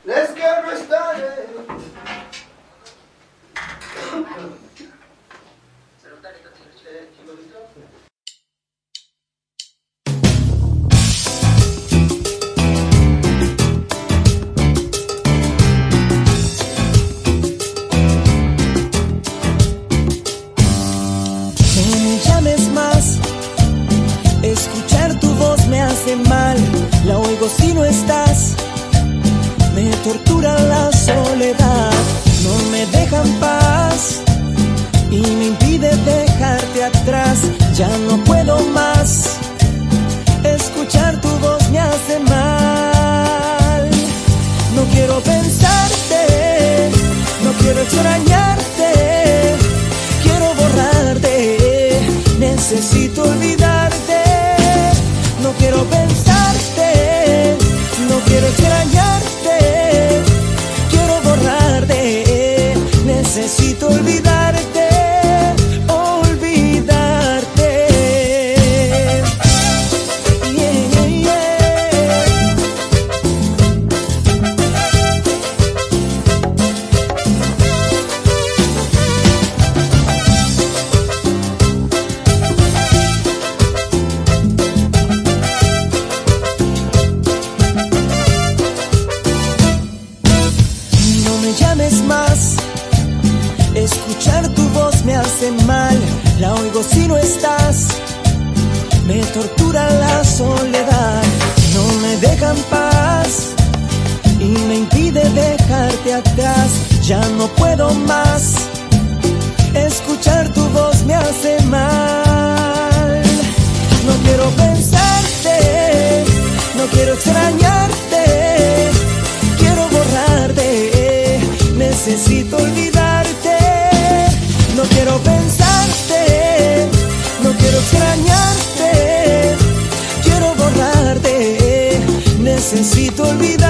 Es que no estaré. No me llames más, escuchar tu voz me hace mal, la oigo si no estás. Me tortura la soledad, no me deja en paz y me impide dejarte atrás. Ya no puedo más, escuchar tu voz me hace mal. No quiero pensarte, no quiero extrañarte, quiero borrarte, necesito olvidarte. No quiero pensarte, no quiero extrañarte, quiero borrarte, necesito olvidarte, olvidarte. Yeah, yeah, yeah. No me llames más, escuchar tu voz me hace mal, la oigo si no estás. Me tortura la soledad, no me deja en paz y me impide dejarte atrás. Ya no puedo más, escuchar tu voz me hace mal. No quiero pensarte, no quiero extrañarte, quiero borrarte, necesito olvidarte. No quiero pensarte, no quiero extrañarte, quiero borrarte, necesito olvidarte.